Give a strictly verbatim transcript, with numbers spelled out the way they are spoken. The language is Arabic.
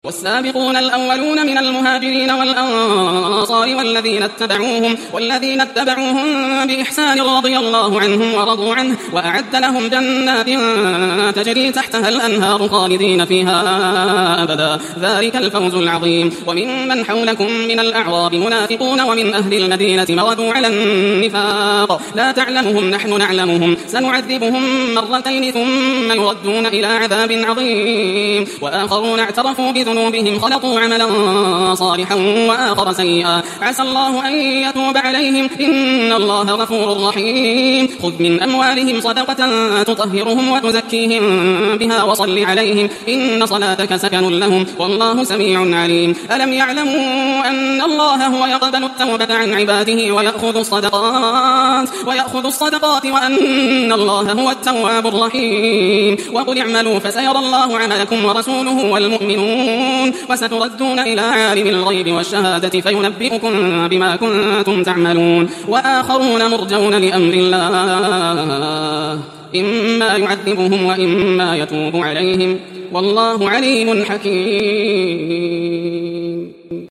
والسابقون الأولون من المهاجرين والأنصار والذين اتبعوهم والذين اتبعوهم بإحسان رضي الله عنهم ورضوا عنه وأعد لهم جنات تجري تحتها الأنهار خالدين فيها أبدا ذلك الفوز العظيم. ومن من حولكم من الأعراب منافقون ومن أهل المدينة مردوا على النفاق لا تعلمهم نحن نعلمهم سنعذبهم مرتين ثم يردون إلى عذاب عظيم. وآخرون اعترفوا بذنوبهم خلطوا عملا صالحا وآخر سيئا عسى الله أن يتوب عليهم إن الله غفور رحيم. خذ من أموالهم صدقة تطهرهم وتزكيهم بها وصل عليهم إن صلاتك سكن لهم والله سميع عليم. ألم يعلموا أن الله هو يقبل التوبة عن عباده ويأخذ الصدقات ويأخذ الصدقات وأن الله هو التواب الرحيم. وقل اعملوا فسيرى الله عملكم ورسوله والمؤمنون وستردون إلى عالم الغيب والشهادة فينبئكم بما كنتم تعملون. وآخرون مرجون لأمر الله إما يعذبهم وإما يتوب عليهم والله عليم حكيم.